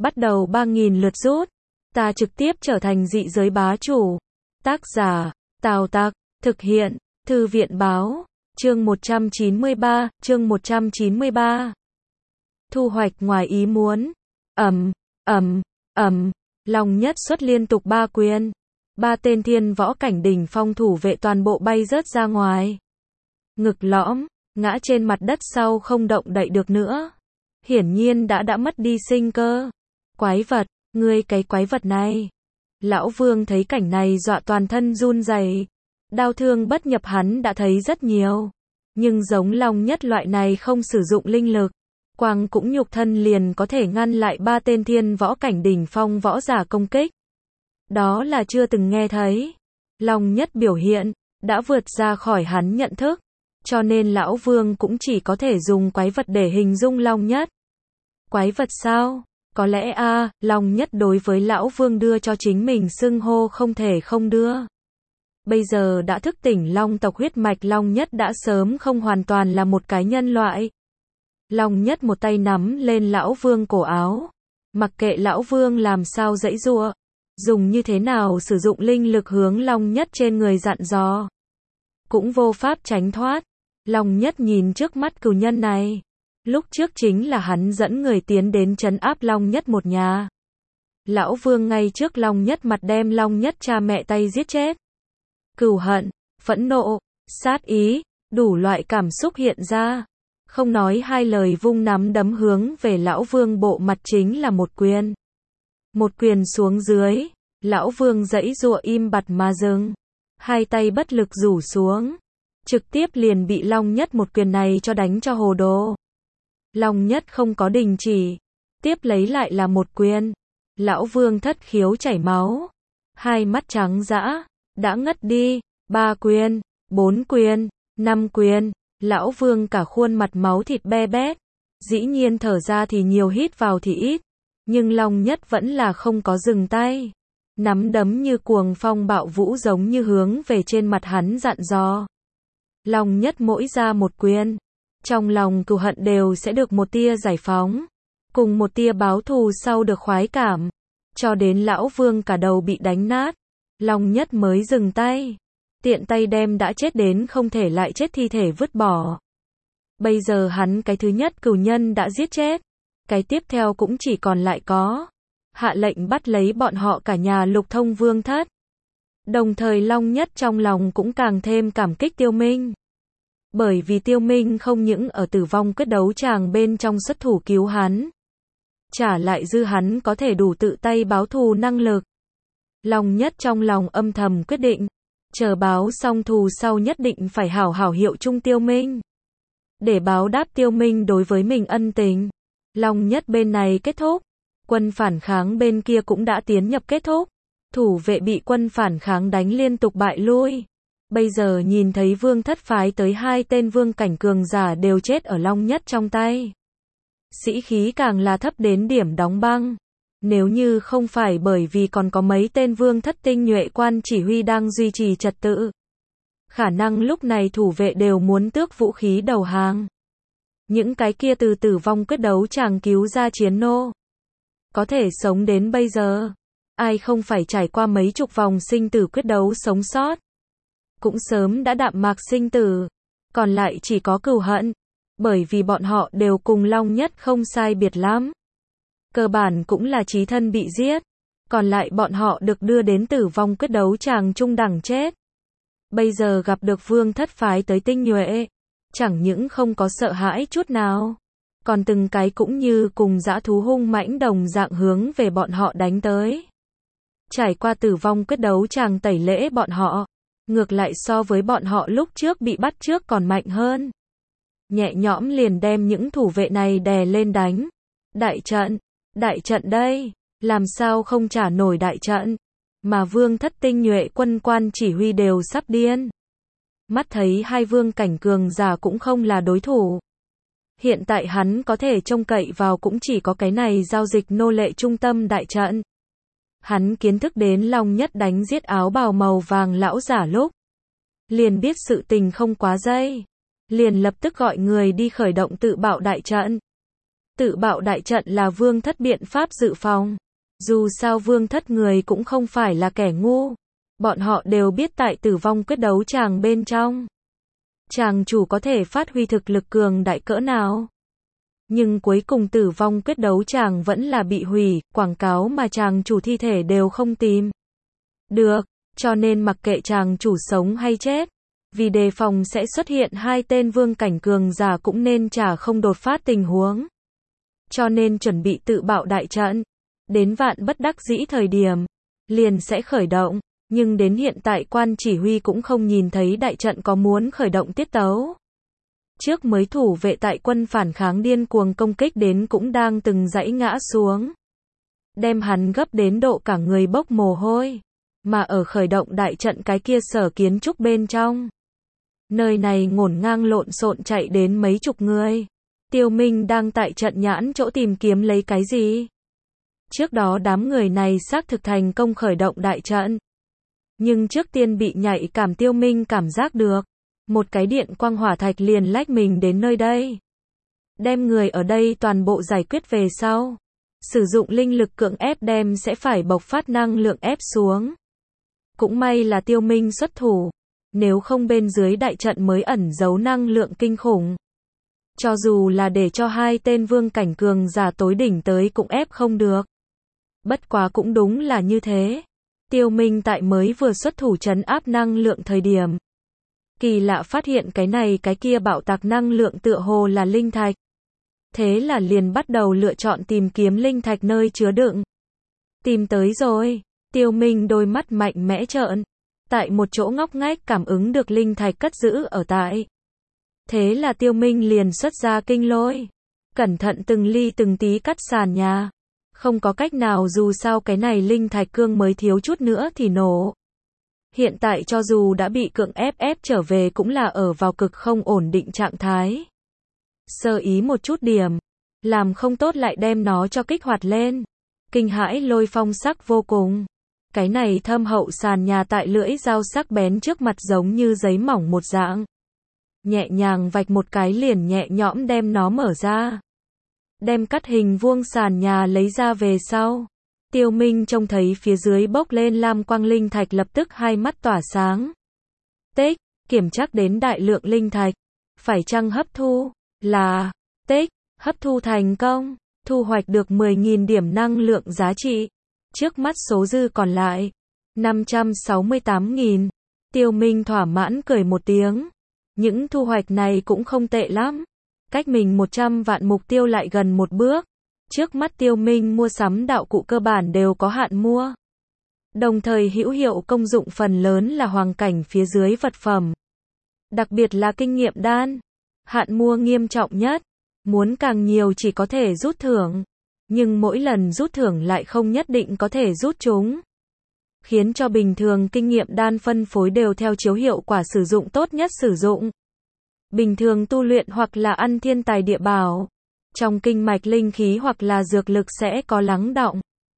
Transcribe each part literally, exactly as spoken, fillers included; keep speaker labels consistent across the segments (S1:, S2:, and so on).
S1: bắt đầu ba nghìn lượt rút. Ta trực tiếp trở thành dị giới bá chủ. Tác giả, Tào Tặc, thực hiện, Thư viện báo, chương một trăm chín mươi ba, chương một trăm chín mươi ba. Thu hoạch ngoài ý muốn. Ầm, ầm, ầm, Long Nhất xuất liên tục ba quyền. Ba tên thiên võ cảnh đỉnh phong thủ vệ toàn bộ bay rớt ra ngoài. Ngực lõm, ngã trên mặt đất sau không động đậy được nữa. Hiển nhiên đã đã mất đi sinh cơ. Quái vật, ngươi cái quái vật này. Lão Vương thấy cảnh này dọa toàn thân run rẩy. Đao thương bất nhập hắn đã thấy rất nhiều. Nhưng giống Long Nhất loại này không sử dụng linh lực. Quang cũng nhục thân liền có thể ngăn lại ba tên thiên võ cảnh đỉnh phong võ giả công kích. Đó là chưa từng nghe thấy. Long Nhất biểu hiện, đã vượt ra khỏi hắn nhận thức. Cho nên Lão Vương cũng chỉ có thể dùng quái vật để hình dung Long Nhất. Quái vật sao? Có lẽ a à, Long Nhất đối với Lão Vương đưa cho chính mình xưng hô không thể không đưa. Bây giờ đã thức tỉnh Long tộc huyết mạch, Long Nhất đã sớm không hoàn toàn là một cái nhân loại. Long Nhất một tay nắm lên Lão Vương cổ áo. Mặc kệ Lão Vương làm sao giãy giụa, dùng như thế nào sử dụng linh lực hướng Long Nhất trên người dặn dò. Cũng vô pháp tránh thoát. Long Nhất nhìn trước mắt cừu nhân này. Lúc trước chính là hắn dẫn người tiến đến trấn áp Long Nhất một nhà. Lão Vương ngay trước Long Nhất mặt đem Long Nhất cha mẹ tay giết chết. Cừu hận, phẫn nộ, sát ý, đủ loại cảm xúc hiện ra. Không nói hai lời vung nắm đấm hướng về Lão Vương bộ mặt chính là một quyền. Một quyền xuống dưới, Lão Vương giãy giụa im bặt mà dừng. Hai tay bất lực rủ xuống. Trực tiếp liền bị Long Nhất một quyền này cho đánh cho hồ đồ. Long Nhất không có đình chỉ. Tiếp lấy lại là một quyền. Lão Vương thất khiếu chảy máu. Hai mắt trắng dã. Đã ngất đi. Ba quyền. Bốn quyền. Năm quyền. Lão Vương cả khuôn mặt máu thịt be bét. Dĩ nhiên thở ra thì nhiều, hít vào thì ít. Nhưng Long Nhất vẫn là không có dừng tay. Nắm đấm như cuồng phong bạo vũ giống như hướng về trên mặt hắn dặn dò. Long Nhất mỗi ra một quyền. Trong lòng cừu hận đều sẽ được một tia giải phóng. Cùng một tia báo thù sau được khoái cảm. Cho đến Lão Vương cả đầu bị đánh nát. Long Nhất mới dừng tay. Tiện tay đem đã chết đến không thể lại chết thi thể vứt bỏ. Bây giờ hắn cái thứ nhất cừu nhân đã giết chết. Cái tiếp theo cũng chỉ còn lại có. Hạ lệnh bắt lấy bọn họ cả nhà Lục Thông Vương thất. Đồng thời Long Nhất trong lòng cũng càng thêm cảm kích Tiêu Minh. Bởi vì Tiêu Minh không những ở tử vong quyết đấu tràng bên trong xuất thủ cứu hắn. Trả lại dư hắn có thể đủ tự tay báo thù năng lực. Long Nhất trong lòng âm thầm quyết định. Chờ báo xong thù sau nhất định phải hảo hảo hiệu chung Tiêu Minh. Để báo đáp Tiêu Minh đối với mình ân tình. Long Nhất bên này kết thúc. Quân phản kháng bên kia cũng đã tiến nhập kết thúc. Thủ vệ bị quân phản kháng đánh liên tục bại lui. Bây giờ nhìn thấy Vương thất phái tới hai tên vương cảnh cường giả đều chết ở Long Nhất trong tay. Sĩ khí càng là thấp đến điểm đóng băng. Nếu như không phải bởi vì còn có mấy tên vương thất tinh nhuệ quan chỉ huy đang duy trì trật tự. Khả năng lúc này thủ vệ đều muốn tước vũ khí đầu hàng. Những cái kia từ tử vong quyết đấu chàng cứu ra chiến nô. Có thể sống đến bây giờ. Ai không phải trải qua mấy chục vòng sinh tử quyết đấu sống sót. Cũng sớm đã đạm mạc sinh tử. Còn lại chỉ có cừu hận. Bởi vì bọn họ đều cùng Long Nhất không sai biệt lắm. Cơ bản cũng là chí thân bị giết. Còn lại bọn họ được đưa đến tử vong quyết đấu tràng trung đẳng chết. Bây giờ gặp được vương thất phái tới tinh nhuệ. Chẳng những không có sợ hãi chút nào. Còn từng cái cũng như cùng dã thú hung mãnh đồng dạng hướng về bọn họ đánh tới. Trải qua tử vong quyết đấu tràng tẩy lễ bọn họ. Ngược lại so với bọn họ lúc trước bị bắt trước còn mạnh hơn. Nhẹ nhõm liền đem những thủ vệ này đè lên đánh. Đại trận, đại trận đây, làm sao không trả nổi đại trận. Mà vương thất tinh nhuệ quân quan chỉ huy đều sắp điên. Mắt thấy hai vương cảnh cường giả cũng không là đối thủ. Hiện tại hắn có thể trông cậy vào cũng chỉ có cái này giao dịch nô lệ trung tâm đại trận. Hắn kiến thức đến Long Nhất đánh giết áo bào màu vàng lão giả lúc. Liền biết sự tình không quá dây. Liền lập tức gọi người đi khởi động tự bạo đại trận. Tự bạo đại trận là vương thất biện pháp dự phòng. Dù sao vương thất người cũng không phải là kẻ ngu. Bọn họ đều biết tại tử vong quyết đấu tràng bên trong. Chàng chủ có thể phát huy thực lực cường đại cỡ nào. Nhưng cuối cùng tử vong quyết đấu tràng vẫn là bị hủy, quảng cáo mà chàng chủ thi thể đều không tìm được, cho nên mặc kệ chàng chủ sống hay chết, vì đề phòng sẽ xuất hiện hai tên vương cảnh cường giả cũng nên chả không đột phát tình huống. Cho nên chuẩn bị tự bạo đại trận, đến vạn bất đắc dĩ thời điểm, liền sẽ khởi động, nhưng đến hiện tại quan chỉ huy cũng không nhìn thấy đại trận có muốn khởi động tiết tấu. Trước mới thủ vệ tại quân phản kháng điên cuồng công kích đến cũng đang từng dãy ngã xuống. Đem hắn gấp đến độ cả người bốc mồ hôi. Mà ở khởi động đại trận cái kia sở kiến trúc bên trong. Nơi này ngổn ngang lộn xộn chạy đến mấy chục người. Tiêu Minh đang tại trận nhãn chỗ tìm kiếm lấy cái gì. Trước đó đám người này xác thực thành công khởi động đại trận. Nhưng trước tiên bị nhạy cảm Tiêu Minh cảm giác được. Một cái điện quang hỏa thạch liền lách mình đến nơi đây. Đem người ở đây toàn bộ giải quyết về sau. Sử dụng linh lực cưỡng ép đem sẽ phải bộc phát năng lượng ép xuống. Cũng may là Tiêu Minh xuất thủ. Nếu không bên dưới đại trận mới ẩn giấu năng lượng kinh khủng. Cho dù là để cho hai tên vương cảnh cường giả tối đỉnh tới cũng ép không được. Bất quá cũng đúng là như thế. Tiêu Minh tại mới vừa xuất thủ trấn áp năng lượng thời điểm. Kỳ lạ phát hiện cái này cái kia bạo tạc năng lượng tựa hồ là linh thạch. Thế là liền bắt đầu lựa chọn tìm kiếm linh thạch nơi chứa đựng. Tìm tới rồi. Tiêu Minh đôi mắt mạnh mẽ trợn. Tại một chỗ ngóc ngách cảm ứng được linh thạch cất giữ ở tại. Thế là Tiêu Minh liền xuất ra kinh lôi. Cẩn thận từng ly từng tí cắt sàn nhà. Không có cách nào dù sao cái này linh thạch cương mới thiếu chút nữa thì nổ. Hiện tại cho dù đã bị cưỡng ép ép trở về cũng là ở vào cực không ổn định trạng thái. Sơ ý một chút điểm. Làm không tốt lại đem nó cho kích hoạt lên. Kinh hãi lôi phong sắc vô cùng. Cái này thâm hậu sàn nhà tại lưỡi dao sắc bén trước mặt giống như giấy mỏng một dạng. Nhẹ nhàng vạch một cái liền nhẹ nhõm đem nó mở ra. Đem cắt hình vuông sàn nhà lấy ra về sau. Tiêu Minh trông thấy phía dưới bốc lên lam quang linh thạch lập tức hai mắt tỏa sáng. Tích, kiểm tra đến đại lượng linh thạch. Phải chăng hấp thu? Là, tích, hấp thu thành công. Thu hoạch được mười nghìn điểm năng lượng giá trị. Trước mắt số dư còn lại. năm trăm sáu mươi tám nghìn. Tiêu Minh thỏa mãn cười một tiếng. Những thu hoạch này cũng không tệ lắm. Cách mình một trăm vạn mục tiêu lại gần một bước. Trước mắt Tiêu Minh mua sắm đạo cụ cơ bản đều có hạn mua. Đồng thời hữu hiệu công dụng phần lớn là hoàng cảnh phía dưới vật phẩm. Đặc biệt là kinh nghiệm đan. Hạn mua nghiêm trọng nhất. Muốn càng nhiều chỉ có thể rút thưởng. Nhưng mỗi lần rút thưởng lại không nhất định có thể rút chúng. Khiến cho bình thường kinh nghiệm đan phân phối đều theo chiếu hiệu quả sử dụng tốt nhất sử dụng. Bình thường tu luyện hoặc là ăn thiên tài địa bảo. Trong kinh mạch linh khí hoặc là dược lực sẽ có lắng đọng.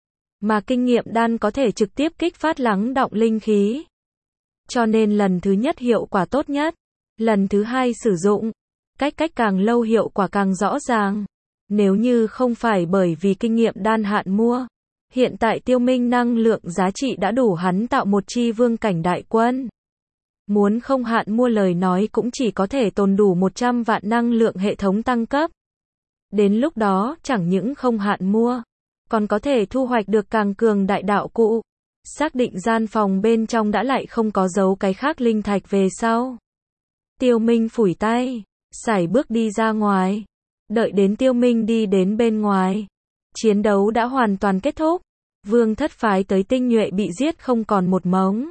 S1: Mà kinh nghiệm đan có thể trực tiếp kích phát lắng đọng linh khí. Cho nên lần thứ nhất hiệu quả tốt nhất. Lần thứ hai sử dụng. Cách cách càng lâu hiệu quả càng rõ ràng. Nếu như không phải bởi vì kinh nghiệm đan hạn mua. Hiện tại Tiêu Minh năng lượng giá trị đã đủ hắn tạo một chi vương cảnh đại quân. Muốn không hạn mua lời nói cũng chỉ có thể tồn đủ một trăm vạn năng lượng hệ thống tăng cấp. Đến lúc đó chẳng những không hạn mua. Còn có thể thu hoạch được càng cường đại đạo cụ. Xác định gian phòng bên trong đã lại không có dấu cái khác linh thạch về sau. Tiêu Minh phủi tay. Sải bước đi ra ngoài. Đợi đến Tiêu Minh đi đến bên ngoài. Chiến đấu đã hoàn toàn kết thúc. Vương thất phái tới tinh nhuệ bị giết không còn một mống.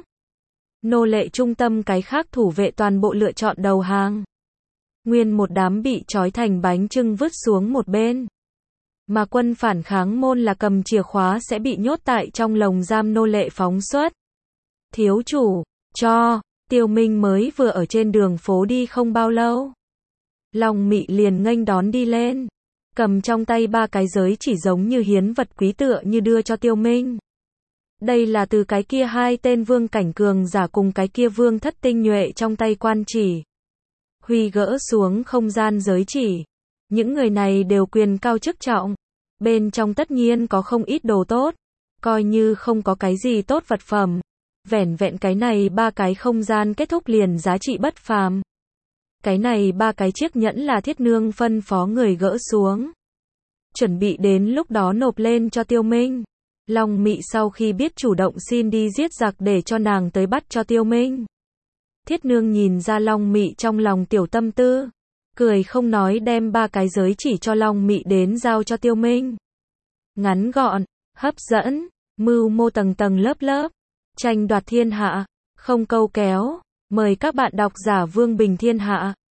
S1: Nô lệ trung tâm cái khác thủ vệ toàn bộ lựa chọn đầu hàng. Nguyên một đám bị trói thành bánh chưng vứt xuống một bên. Mà quân phản kháng môn là cầm chìa khóa sẽ bị nhốt tại trong lồng giam nô lệ phóng xuất. Thiếu chủ, cho, Tiêu Minh mới vừa ở trên đường phố đi không bao lâu. Long Mị liền nghênh đón đi lên. Cầm trong tay ba cái giới chỉ giống như hiến vật quý tựa như đưa cho Tiêu Minh. Đây là từ cái kia hai tên vương cảnh cường giả cùng cái kia vương thất tinh nhuệ trong tay quan chỉ. Huy gỡ xuống không gian giới chỉ. Những người này đều quyền cao chức trọng. Bên trong tất nhiên có không ít đồ tốt. Coi như không có cái gì tốt vật phẩm. Vẻn vẹn cái này ba cái không gian kết thúc liền giá trị bất phàm. Cái này ba cái chiếc nhẫn là Thiết Nương phân phó người gỡ xuống. Chuẩn bị đến lúc đó nộp lên cho Tiêu Minh. Long Mị sau khi biết chủ động xin đi giết giặc để cho nàng tới bắt cho Tiêu Minh. Thiết Nương nhìn ra Long Mị trong lòng tiểu tâm tư. Cười không nói đem ba cái giới chỉ cho Long Mị đến giao cho Tiêu Minh. Ngắn gọn, hấp dẫn, mưu mô tầng tầng lớp lớp. Tranh đoạt thiên hạ, không câu kéo. Mời các bạn đọc giả Vương Bình Thiên Hạ.